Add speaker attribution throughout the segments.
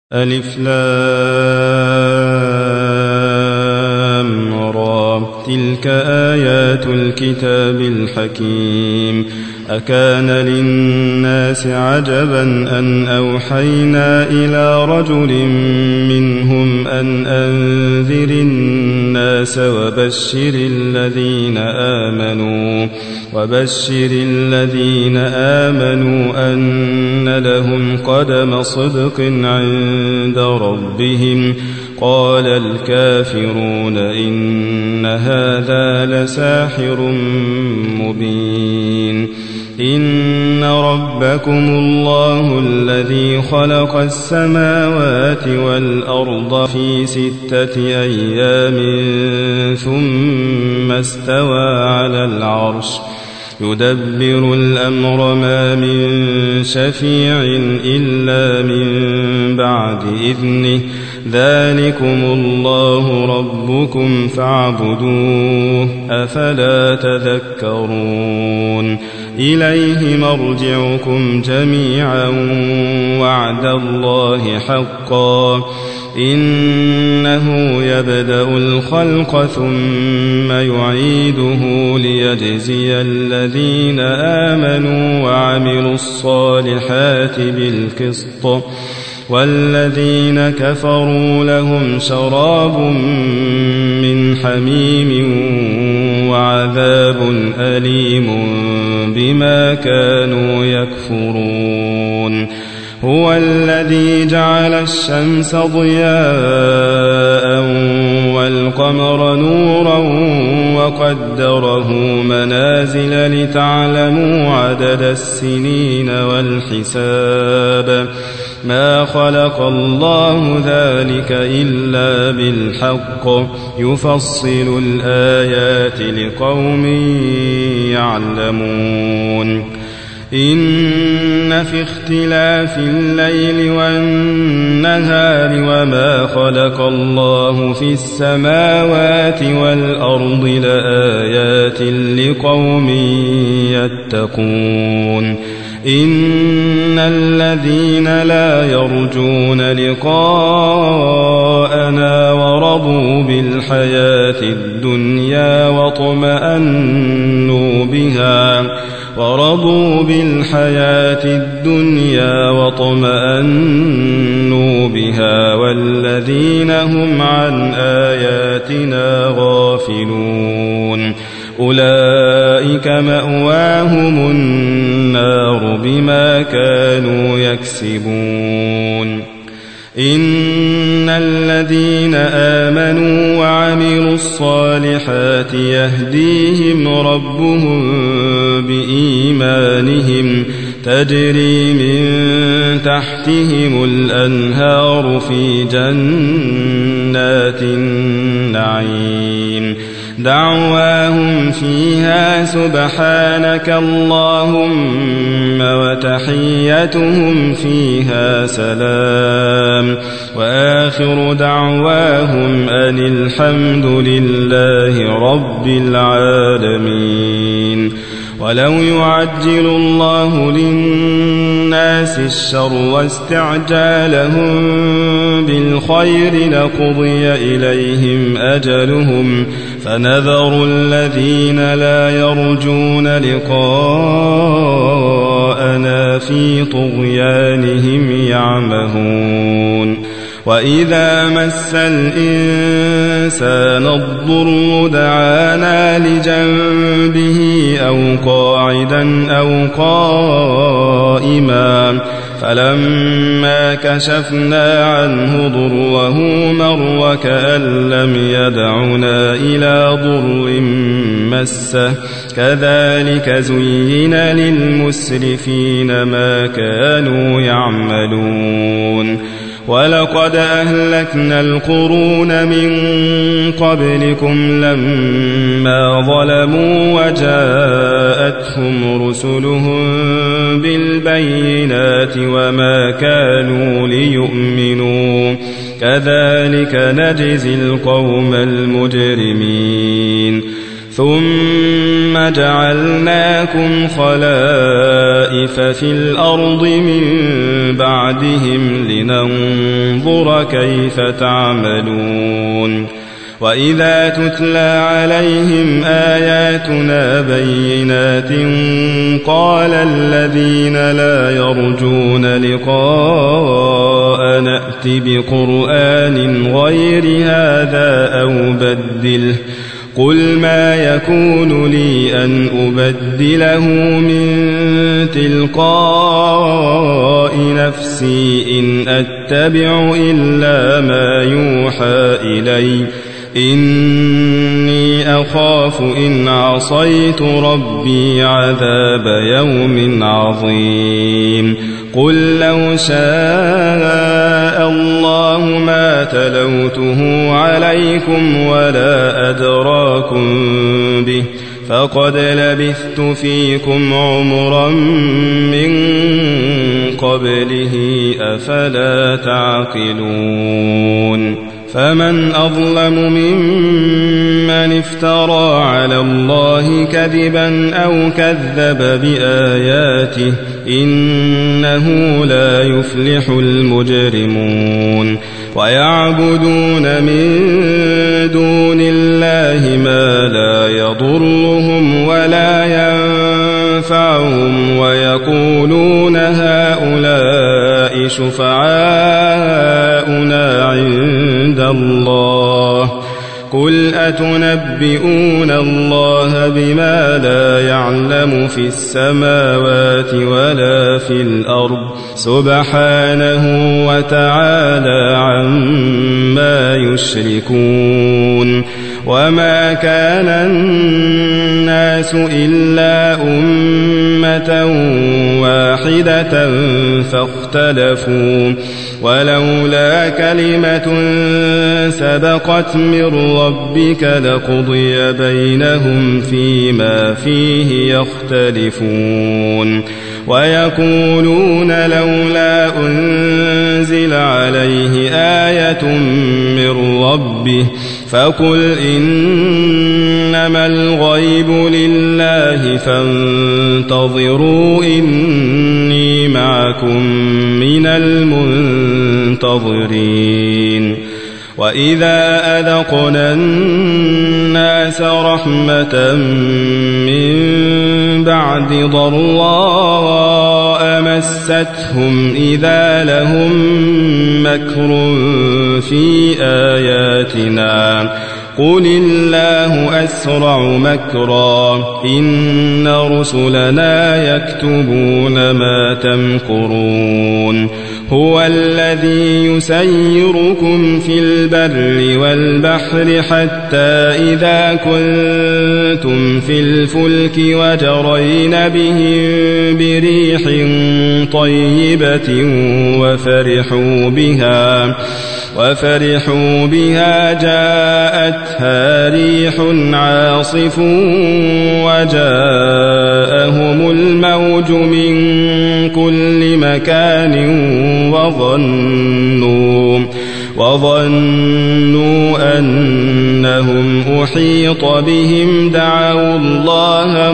Speaker 1: ألف لام را تلك آيات الكتاب الحكيم أكان للناس عجبا أن أوحينا إلى رجل منهم أن أنذر الناس وبشر الذين آمنوا أن لهم قدم صدق عند ربهم قال الكافرون إن هذا لساحر مبين إن ربكم الله الذي خلق السماوات والأرض في 6 أيام ثم استوى على العرش يدبر الأمر ما من شفيع إلا من بعد إذنه ذلكم الله ربكم فاعبدوه أفلا تذكرون إليه مرجعكم جميعا وعد الله حقا إنه يبدأ الخلق ثم يعيده ليجزي الذين آمنوا وعملوا الصالحات بالقسط والذين كفروا لهم شراب من حميم وعذاب أليم بما كانوا يكفرون هو الذي جعل الشمس ضياء والقمر نورا وقدره منازل لتعلموا عدد السنين والحساب ما خلق الله ذلك إلا بالحق يفصل الآيات لقوم يعلمون إن في اختلاف الليل والنهار وما خلق الله في السماوات والأرض لآيات لقوم يتقون إن الذين لا يرجون لقاءنا ورضوا بالحياة الدنيا واطمأنوا بها والذين هم عن آياتنا غافلون أولئك مأواهم النار بما كانوا يكسبون إن الذين آمنوا وعملوا الصالحات يهديهم ربهم بإيمانهم تجري من تحتهم الأنهار في جنات النعيم دعواهم فيها سبحانك اللهم وتحيتهم فيها سلام وآخر دعواهم أن الحمد لله رب العالمين ولو يعجل الله للناس الشر واستعجالهم بالخير لقضي إليهم أجلهم فنذر الذين لا يرجون لقاءنا في طغيانهم يعمهون وإذا مس الإنسان الضر دعانا لجنبه أو قاعدا أو قائما فلما كشفنا عنه ضره مر وكأن لم يدعنا إلى ضر مسه كذلك زين للمسرفين ما كانوا يعملون ولقد أهلكنا القرون من قبلكم لما ظلموا وجاءتهم رسلهم بالبينات وما كانوا ليؤمنوا كذلك نجزي القوم المجرمين ثم جعلناكم خلائف خَسَائِفَ فِي الْأَرْضِ مِن بَعْدِهِمْ لِنَنظُرَ كَيْفَ تَعْمَلُونَ وَإِذَا تُتْلَى عَلَيْهِمْ آيَاتُنَا بَيِّنَاتٍ قَالَ الَّذِينَ لَا يَرْجُونَ لِقَاءَنَا ائْتِ بِقُرْآنٍ غَيْرِ هَذَا أَوْ بَدِّلْهُ قُلْ مَا يَكُونُ لِي أَنْ أُبَدِّلَهُ مِنْ تِلْقَاءِ نَفْسِي إِنْ أَتَّبِعُ إِلَّا مَا يُوحَى إِلَيَّ إِنِّي أَخَافُ إِنْ عَصَيْتُ رَبِّي عَذَابَ يَوْمٍ عَظِيمٍ قُل لَّوْ شَاءَ اللَّهُ مَا تَلَوْتُهُ عَلَيْكُمْ وَلَا أَدْرَاكُمْ بِهِ فَقَدْ لَبِثْتُ فِيكُمْ عُمُرًا مِّن قَبْلِهِ أَفَلَا تَعْقِلُونَ فَمَنْ أَظْلَمُ مِمَّنِ افْتَرَىٰ عَلَى اللَّهِ كَذِبًا أَوْ كَذَّبَ بِآيَاتِهِ إِنَّهُ لا يُفْلِحُ المجرمون ويعبدون من دون الله ما لا يضرهم ولا ينفعهم ويقولون هؤلاء شفعاؤنا عند الله قل أتنبئون الله بما لا يعلم في السماوات ولا في الأرض سبحانه وتعالى عما يشركون وما كان الناس إلا أمة واحدة فاختلفوا ولولا كلمة سبقت من ربك لقضي بينهم فيما فيه يختلفون ويقولون لولا أنزل عليه آية من ربه فقل إنما الغيب لله فانتظروا إني معكم من المنتظرين وإذا أذقنا الناس رحمة من بعد ضراء مستهم إذا لهم مكر في آياتنا قل الله أسرع مكرا إن رسلنا يكتبون ما تمكرون هو الذي يسيركم في البر والبحر حتى إذا كنتم في الفلك وجرين بهم بريح طيبة وفرحوا بها جاءتها ريح عاصف وجاءهم الموج من كل مكان وظنوا أنهم أحيط بهم دعوا الله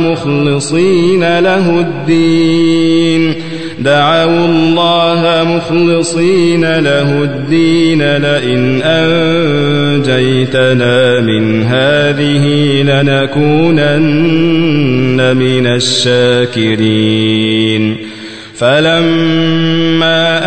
Speaker 1: مخلصين له الدين لئن أنجيتنا من هذه لنكونن من الشاكرين فلما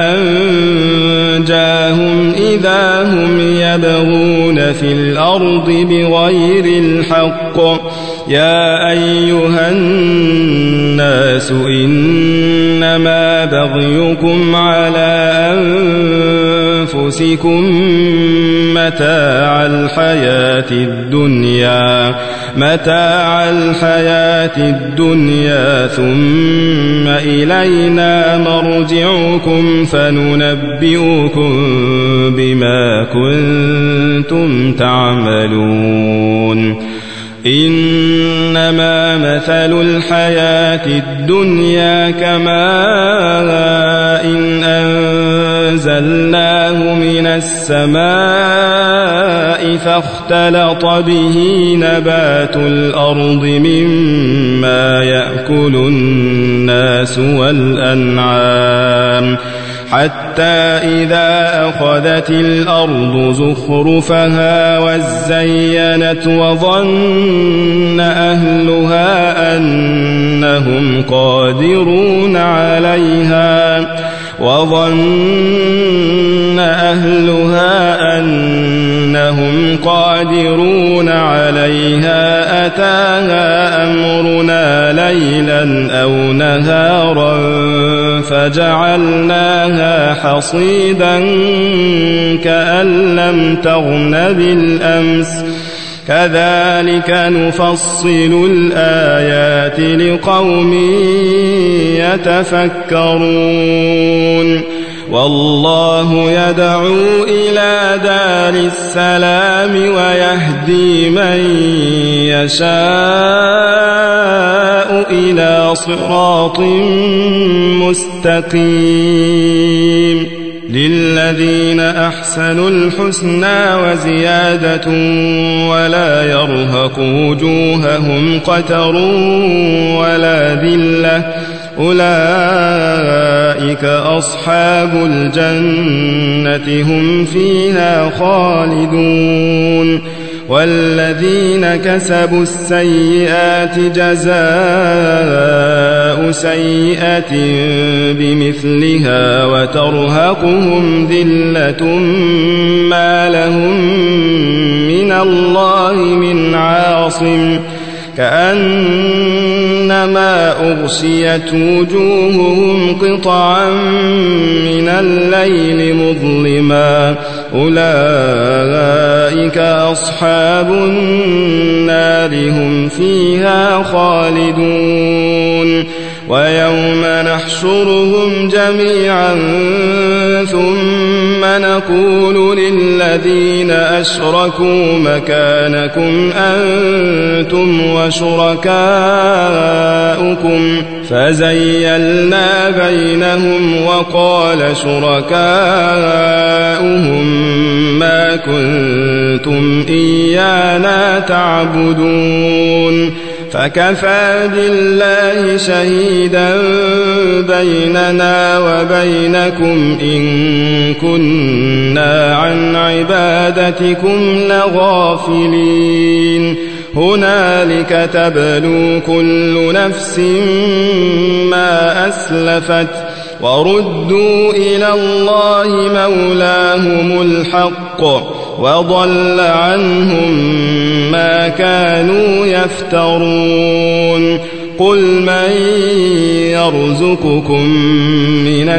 Speaker 1: أنجاهم إذا هم يبغون في الأرض بغير الحق يا أيها الناس إنما بغيكم على أنفسكم متاع الحياة الدنيا ثم إلينا مرجعكم فننبئكم بما كنتم تعملون إنما مثل الحياة الدنيا كماء إن أنزلناه من السماء فاختلط به نبات الأرض مما يأكل الناس والأنعام حتى إذا أخذت الأرض زخرفها وزينت وظن أهلها أنهم قادرون عليها أتاها أمرنا ليلا أو نهارا فجعلناها حصيدا كأن لم تغن بالأمس كذلك نفصل الآيات لقوم يتفكرون والله يدعو إلى دار السلام ويهدي من يشاء إلى صراط مستقيم للذين أحسنوا الحسنى وزيادة ولا يرهق وجوههم قتر ولا ذلة أولئك أصحاب الجنة هم فيها خالدون والذين كسبوا السيئات جزاء سيئة بمثلها وترهقهم ذلة ما لهم من الله من عاصم كأنما أغشيت وجوههم قطعا من الليل مظلما أولئك أصحاب النار هم فيها خالدون ويوم نحشرهم جميعا ثم نقول للذين أشركوا مكانكم أنتم وشركاؤكم فزيلنا بينهم وقال شركاؤهم ما كنتم إيانا تعبدون فكفى بالله شهيدا بيننا وبينكم إن كنا عن عبادتكم لغافلين هنالك تبلو كل نفس ما أسلفت وردوا إلى الله مولاهم الحق وضل عنهم ما كانوا يفترون قل من يرزقكم من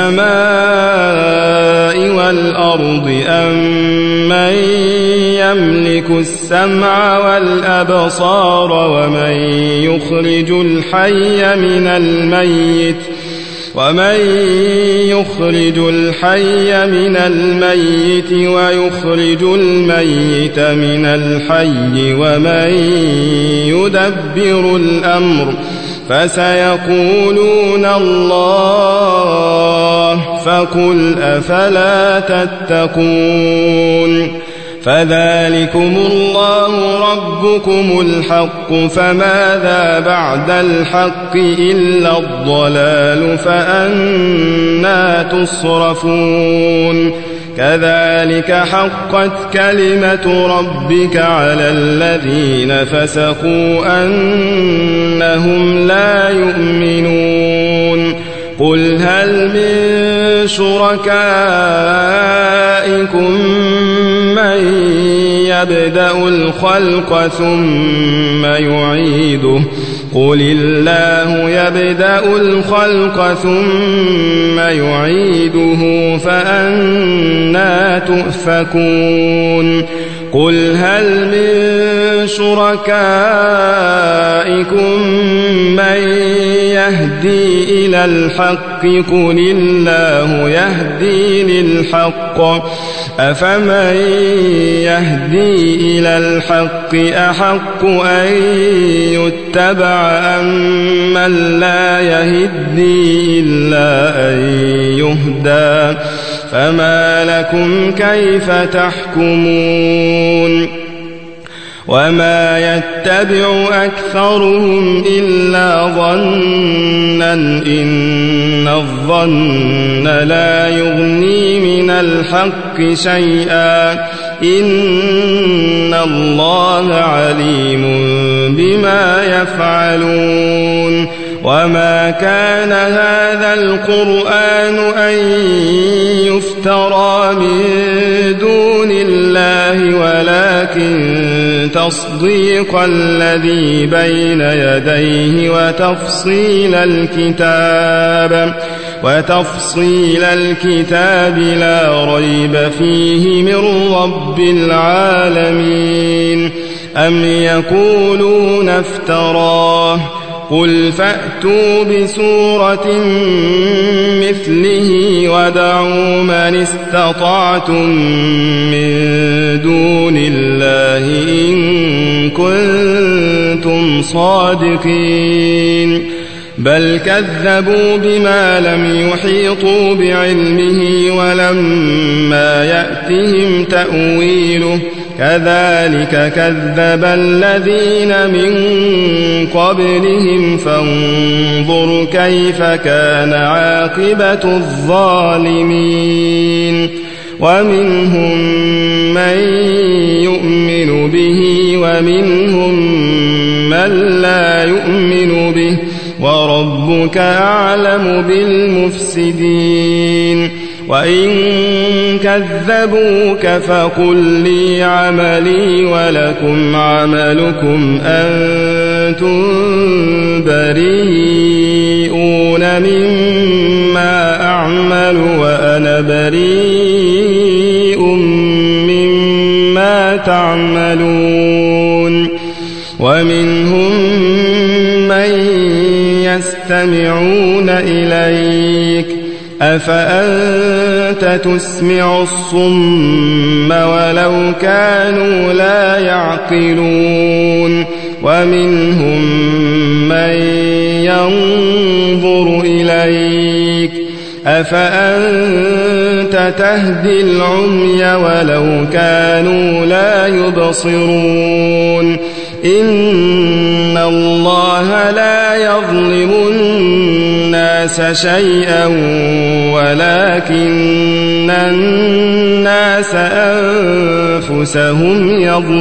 Speaker 1: السماء والأرض أم من يملك السمع والأبصار ومن يخرج الحي من الميت ويخرج الميت من الحي ومن يدبر الأمر فسيقولون الله فقل أفلا تتقون فذلكم الله ربكم الحق فماذا بعد الحق إلا الضلال فأنى تصرفون كذلك حقت كلمة ربك على الذين فسقوا أنهم لا يؤمنون قل هل من شركائكم من يبدأ الخلق ثم يعيده قل الله يبدأ الخلق ثم يعيده فأنى تؤفكون قل هل من شركائكم من يهدي إلى الحق قل الله يهدي للحق أفمن يهدي إلى الحق أحق أن يتبع أم من لا يهدي إلا أن يهدى فما لكم كيف تحكمون وما يتبع أكثرهم إلا ظنا إن الظن لا يغني من الحق شيئا إن الله عليم بما يفعلون وما كان هذا القرآن أن يفترى من دون الله ولكن تصديق الذي بين يديه وتفصيل الكتاب لا ريب فيه من رب العالمين أم يقولون افتراه قل فأتوا بسورة مثله وادعوا من استطعتم من دون الله إن كنتم صادقين بل كذبوا بما لم يحيطوا بعلمه ولما يأتهم تأويله كذلك كذب الذين من قبلهم فانظر كيف كان عاقبة الظالمين ومنهم من يؤمن به ومنهم من لا يؤمن به وربك أعلم بالمفسدين وإن كذبوك فقل لي عملي ولكم عملكم أنتم بريئون مما أعمل وأنا بريء مما تعملون ومنهم من يستمعون إليك أفأنت تسمع الصم ولو كانوا لا يعقلون ومنهم من ينظر إليك أفأنت تهدي العمي ولو كانوا لا يبصرون إن الله لا يظلم الناس شيئا ولكن الناس أنفسهم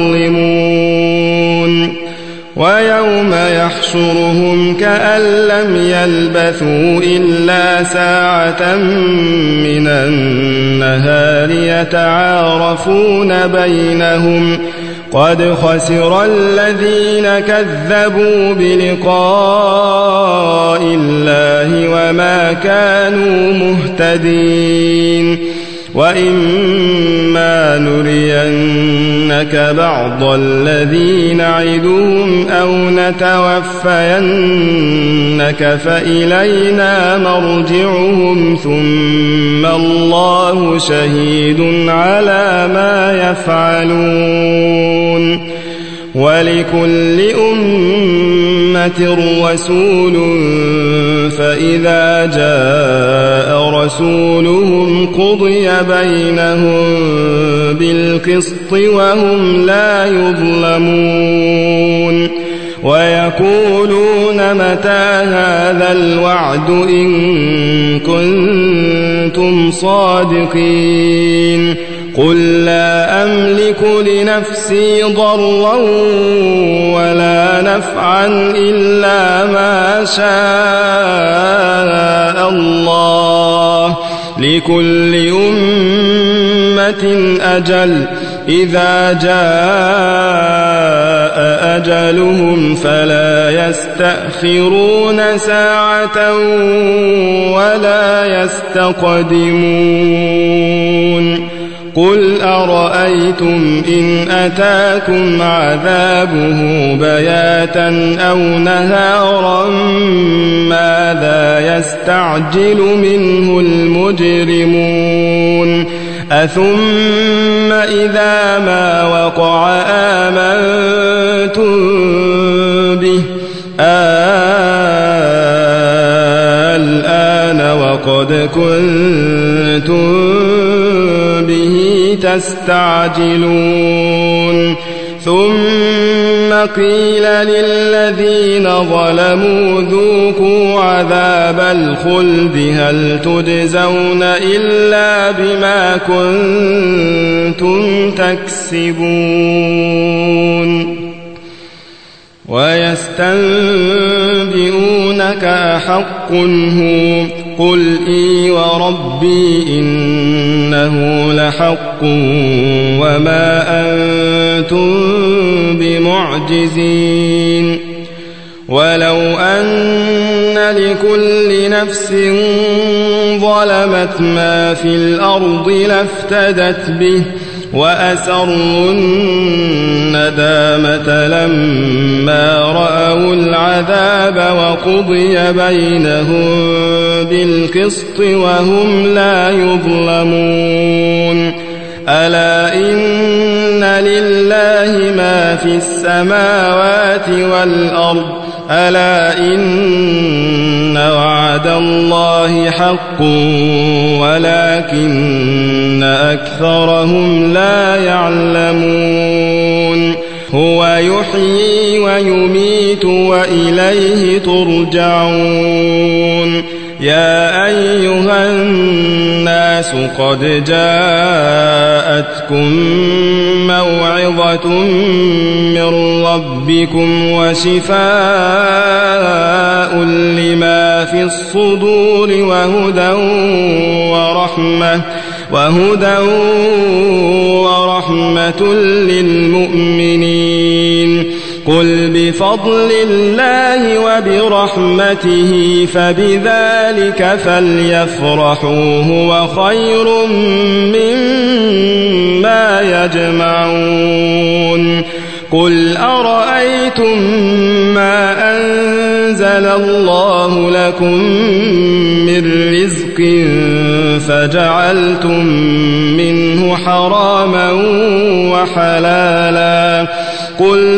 Speaker 1: يظلمون ويوم يحشرهم كأن لم يلبثوا إلا ساعة من النهار يتعارفون بينهم قد خسر الذين كذبوا بلقاء الله وما كانوا مهتدين وإما نرينك بعض الذي نعدهم أو نتوفينك فإلينا مرجعهم ثم الله شهيد على ما يفعلون ولكل أمة رسول فإذا جاء رسولهم قضي بينهم بالقسط وهم لا يظلمون ويقولون متى هذا الوعد إن كنتم صادقين قل لا أملك لنفسي ضرا ولا نفعا إلا ما شاء الله لكل أمة أجل إذا جاء أجلهم فلا يستأخرون ساعة ولا يستقدمون قل أرأيتم إن أتاكم عذابه بياتا أو نهارا ماذا يستعجل منه المجرمون أثم إذا ما وقع آمنتم به الآن وقد كنتم به تستعجلون ثم قيل للذين ظلموا ذوقوا عذاب الخلد هل تجزون إلا بما كنتم تكسبون ويستنبئونك أحق هو قل إي وربي إنه لحق وما أنتم بمعجزين ولو أن لكل نفس ظلمت ما في الأرض لافتدت به وأسروا الندامة لما رأوا العذاب وقضي بينهم بالقسط وهم لا يظلمون ألا إن لله ما في السماوات والأرض ألا إن وعد الله حق ولكن أكثرهم لا يعلمون هو يحيي ويميت وإليه ترجعون يا أيها الناس قد جاءتكم موعظة من ربكم وشفاء لما في الصدور وهدى ورحمة للمؤمنين قل بفضل الله وبرحمته فبذلك فليفرحوا هو خير مما يجمعون قل أرأيتم ما أنزل الله لكم من رزق فجعلتم منه حراما وحلالا قل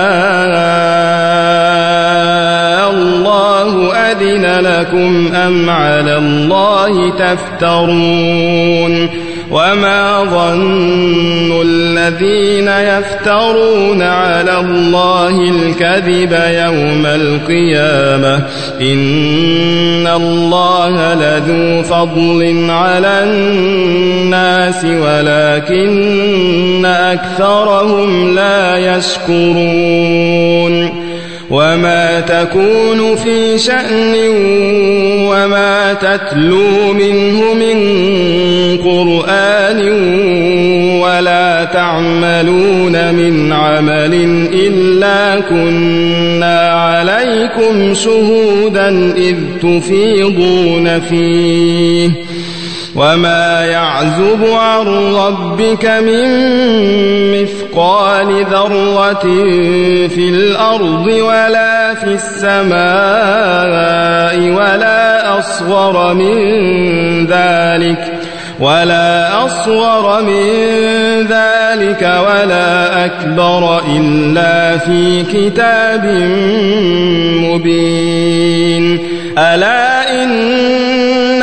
Speaker 1: الله أذن لكم أم على الله تفترون وما ظن الذين يفترون على الله الكذب يوم القيامة إن الله لذو فضل على الناس ولكن أكثرهم لا يشكرون وما تكون في شأن وما تتلو منه من قرآن ولا تعملون من عمل إلا كنا عليكم شهودا إذ تفيضون فيه وما يعزب عن ربك من مثقال ذرة في الأرض ولا في السماء ولا أصغر من ذلك ولا أكبر إلا في كتاب مبين ألا إن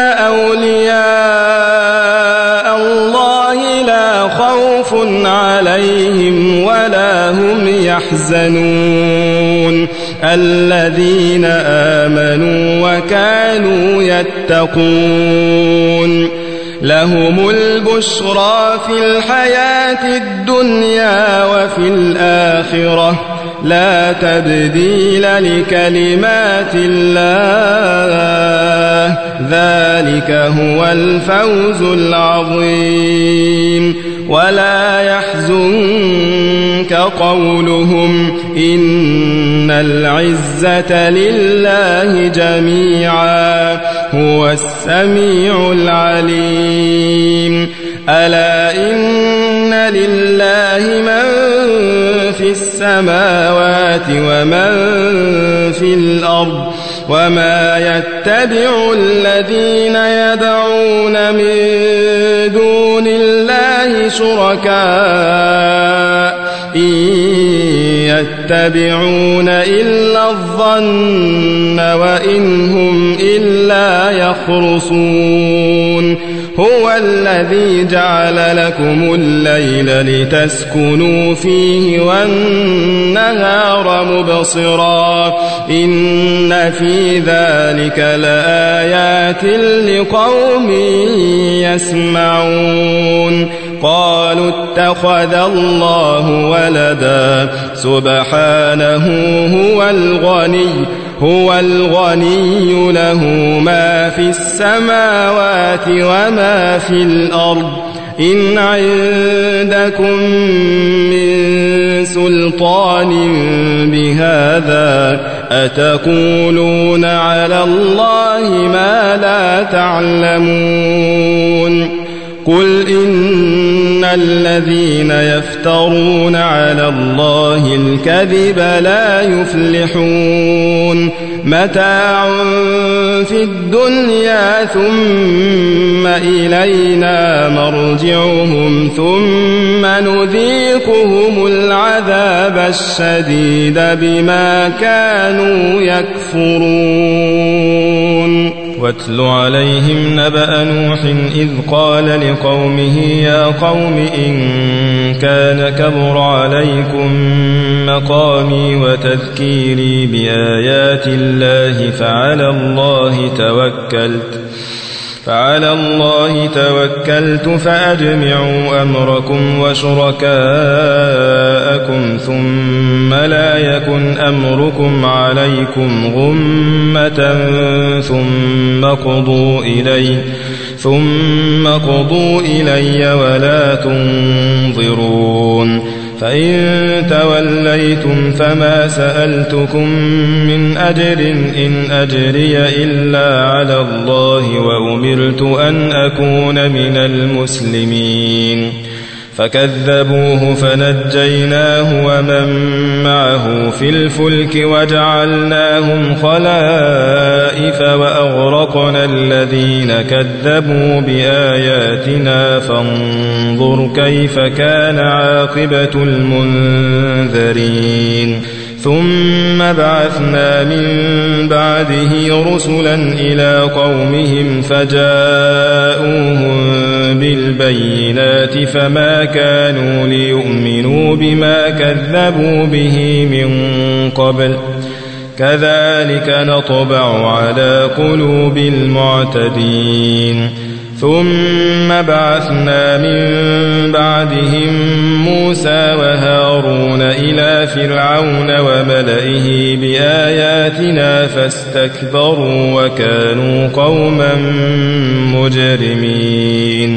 Speaker 1: أولياء الله لا خوف عليهم ولا هم يحزنون الذين آمنوا وكانوا يتقون لهم البشرى في الحياة الدنيا وفي الآخرة لا تبديل لكلمات الله ذلك هو الفوز العظيم ولا يحزنك قولهم إن العزة لله جميعا هو السميع العليم ألا إن لله من في السماوات ومن في الأرض وما يتبع الذين يدعون من دون الله شركاء إن يتبعون إلا الظن وإن هم إلا يخرصون هو الذي جعل لكم الليل لتسكنوا فيه والنهار مبصرا إن في ذلك لآيات لقوم يسمعون قالوا اتخذ الله ولدا سبحانه هو الغني له ما في السماوات وما في الأرض إن عندكم من سلطان بهذا أتقولون على الله ما لا تعلمون قل إن الذين يفترون على الله الكذب لا يفلحون متاع في الدنيا ثم إلينا مرجعهم ثم نذيقهم العذاب الشديد بما كانوا يكفرون واتل عليهم نبأ نوح إذ قال لقومه يا قوم إن كان كبر عليكم مقامي وتذكيري بآيات الله فعلى الله توكلت فأجمعوا أمركم وشركاءكم ثم لا يكن أمركم عليكم غمة ثم قضوا إلي ولا تنظرون فإن توليتم فما سألتكم من أجر إن أجري إلا على الله وأمرت أن أكون من المسلمين فكذبوه فنجيناه ومن معه في الفلك وجعلناهم خلائف وأغرقنا الذين كذبوا بآياتنا فانظر كيف كان عاقبة المنذرين ثم بعثنا من بعده رسلا إلى قومهم فجاءوهم بالبينات فما كانوا ليؤمنوا بما كذبوا به من قبل كذلك نطبع على قلوب المعتدين ثم بعثنا من بعدهم موسى وهارون إلى فرعون وملئه بآياتنا فاستكبروا وكانوا قوما مجرمين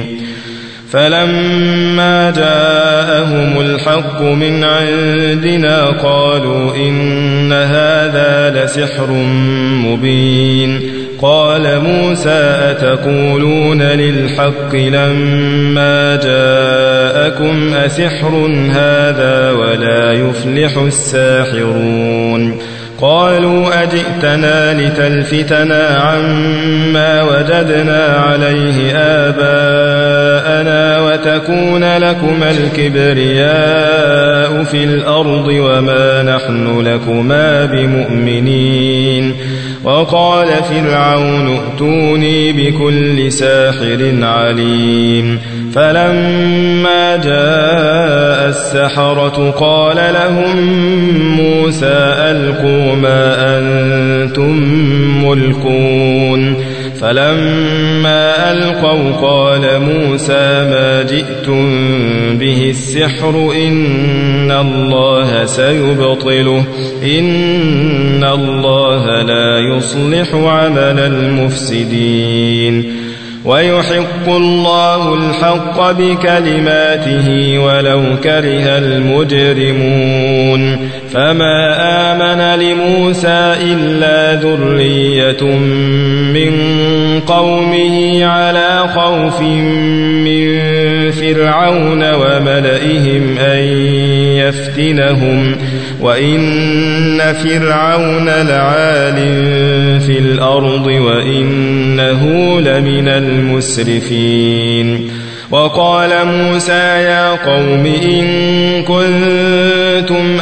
Speaker 1: فلما جاءهم الحق من عندنا قالوا إن هذا لسحر مبين قال موسى أتقولون للحق لما جاءكم أسحر هذا ولا يفلح الساحرون قالوا أجئتنا لتلفتنا عما وجدنا عليه آباءنا وتكون لكما الكبرياء في الأرض وما نحن لكما بمؤمنين وقال فرعون ائتوني بكل ساحر عليم فلما جاء السحرة قال لهم موسى ألقوا ما أنتم ملقون فلما ألقوا قال موسى ما جئتم به السحر إن الله سيبطله إن الله لا يصلح عمل المفسدين ويحق الله الحق بكلماته ولو كره المجرمون فما آمن لموسى إلا ذرية من قومه على خوف من فرعون وملئهم أن يفتنهم وإن فرعون لعال في الأرض وإنه لمن المسرفين وقال موسى يا قوم إن كنتم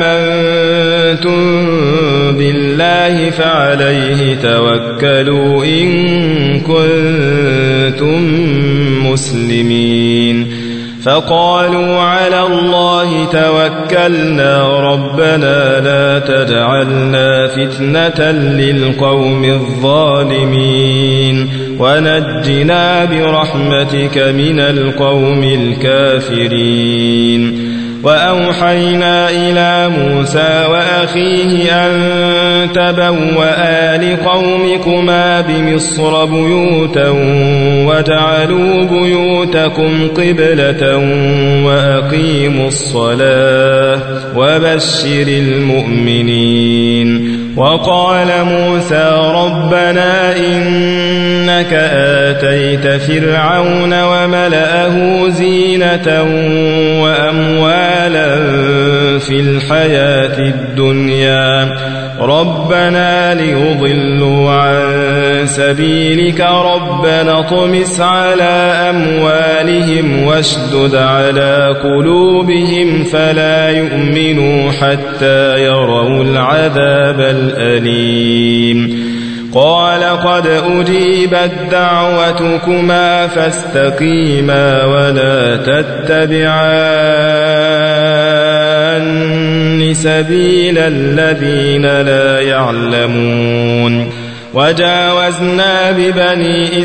Speaker 1: آمنتم بالله فعليه توكلوا إن كنتم مسلمين فقالوا على الله توكلنا ربنا لا تجعلنا فتنة للقوم الظالمين ونجنا برحمتك من القوم الكافرين وأوحينا إلى موسى وأخيه أن تبوأ لقومكما بمصر بيوتا وجعلوا بيوتكم قبلة وأقيموا الصلاة وبشر المؤمنين وقال موسى ربنا إنك آتيت فرعون وملأه زينة وأموالا في الحياة الدنيا ربنا ليضلوا عن سبيلك ربنا اطمس على أموالهم واشدد على قلوبهم فلا يؤمنوا حتى يروا العذاب الأليم قال قد أجيبت دعوتكما فاستقيما ولا تتبعان سبيل الذين لا يعلمون وجاوزنا ببني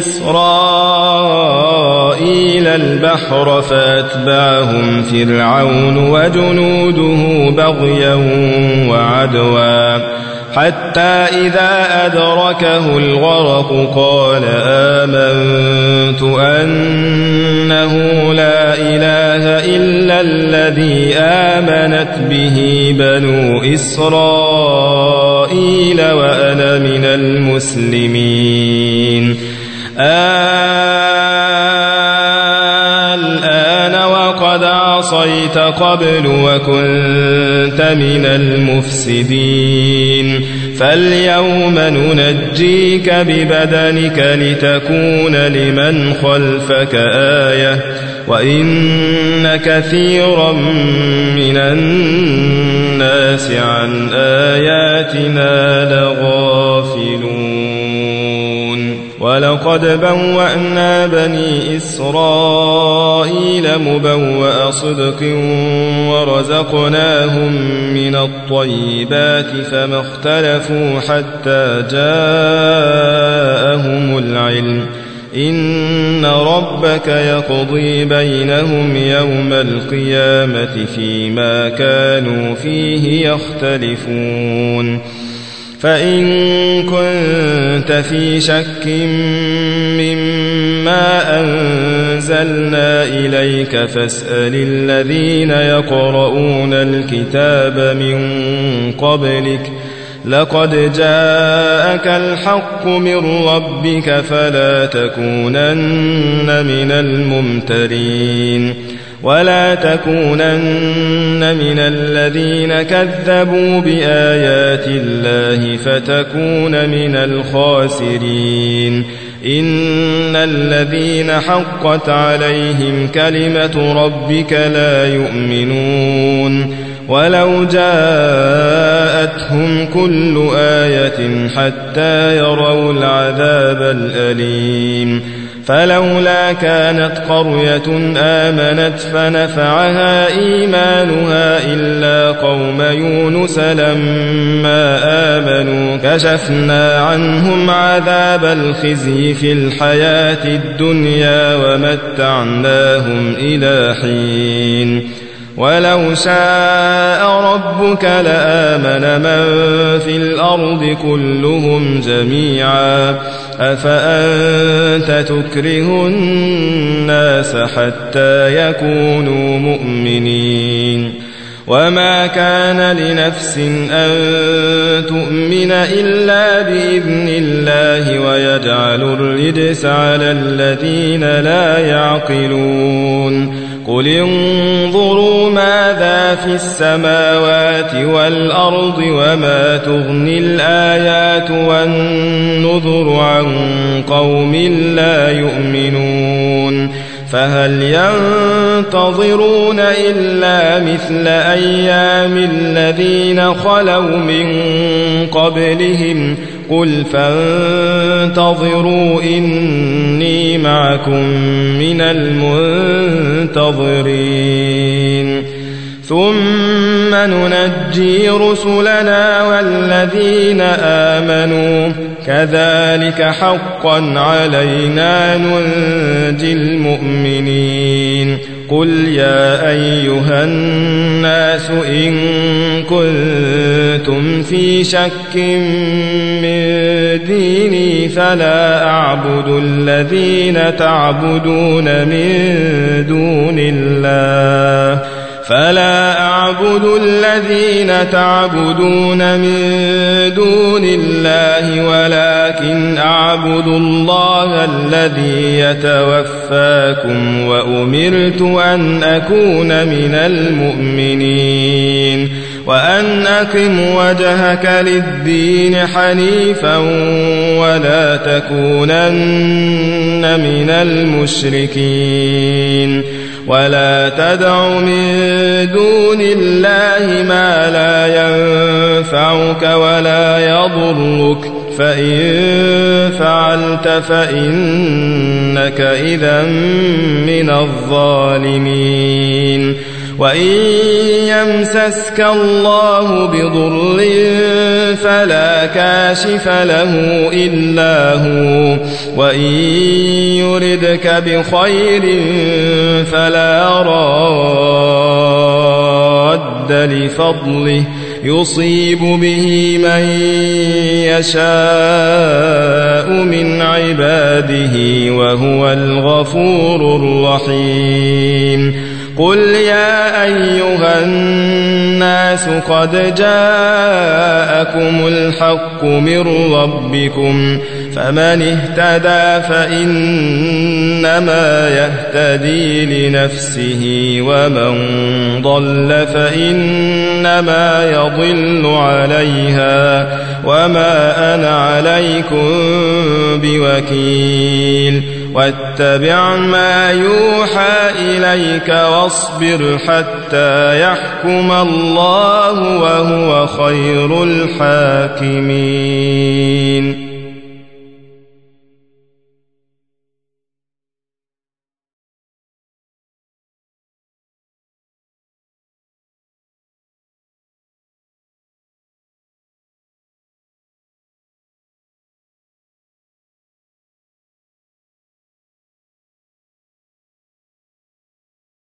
Speaker 1: إسرائيل البحر فأتبعهم فرعون وجنوده بغيا وعدوا حتى إذا أدركه الغرق قال آمنت أنه لا إله إلا الذي آمنت به بنو إسرائيل وأنا من المسلمين الآن وقد عصيت قبل وكنت من المفسدين فاليوم ننجيك ببدنك لتكون لمن خلفك آية وإن كثيرا من الناس عن آياتنا لغافلون ولقد بوأنا بني إسرائيل مبوأ صدق ورزقناهم من الطيبات فما اختلفوا حتى جاءهم العلم إن ربك يقضي بينهم يوم القيامة فيما كانوا فيه يختلفون فإن كنت في شك مما أنزلنا إليك فاسأل الذين يقرؤون الكتاب من قبلك لقد جاءك الحق من ربك فلا تكونن من الممترين ولا تكونن من الذين كذبوا بآيات الله فتكون من الخاسرين إن الذين حقت عليهم كلمة ربك لا يؤمنون ولو جاءتهم كل آية حتى يروا العذاب الأليم فلولا كانت قرية آمنت فنفعها إيمانها إلا قوم يونس لما آمنوا كشفنا عنهم عذاب الخزي في الحياة الدنيا ومتعناهم إلى حين ولو شاء ربك لآمن من في الأرض كلهم جميعا أفأنت تكره الناس حتى يكونوا مؤمنين وما كان لنفس أن تؤمن إلا بإذن الله ويجعل الرجس على الذين لا يعقلون قل انظروا ماذا في السماوات والأرض وما تغني الآيات والنذر عن قوم لا يؤمنون فهل ينتظرون إلا مثل أيام الذين خلوا من قبلهم قل فانتظروا إني معكم من المنتظرين ثم ننجي رسلنا والذين آمنوا كذلك حقا علينا ننجي المؤمنين قل يا أيها الناس إن كنتم في شك من ديني فلا أعبد الذين تعبدون من دون الله ولكن أعبد الله الذي يتوفاكم وأمرت أن أكون من المؤمنين وأن أقم وجهك للدين حنيفا ولا تكونن من المشركين ولا تدع من دون الله ما لا ينفعك ولا يضرك فإن فعلت فإنك إذا من الظالمين وإن يمسسك الله بضر فلا كاشف له إلا هو وإن يردك بخير فلا راد لفضله يصيب به من يشاء من عباده وهو الغفور الرحيم قل يا أيها الناس قد جاءكم الحق من ربكم فمن اهتدى فإنما يهتدي لنفسه ومن ضل فإنما يضل عليها وما أنا عليكم بوكيل واتبع ما يوحى إليك واصبر حتى يحكم الله وهو خير الحاكمين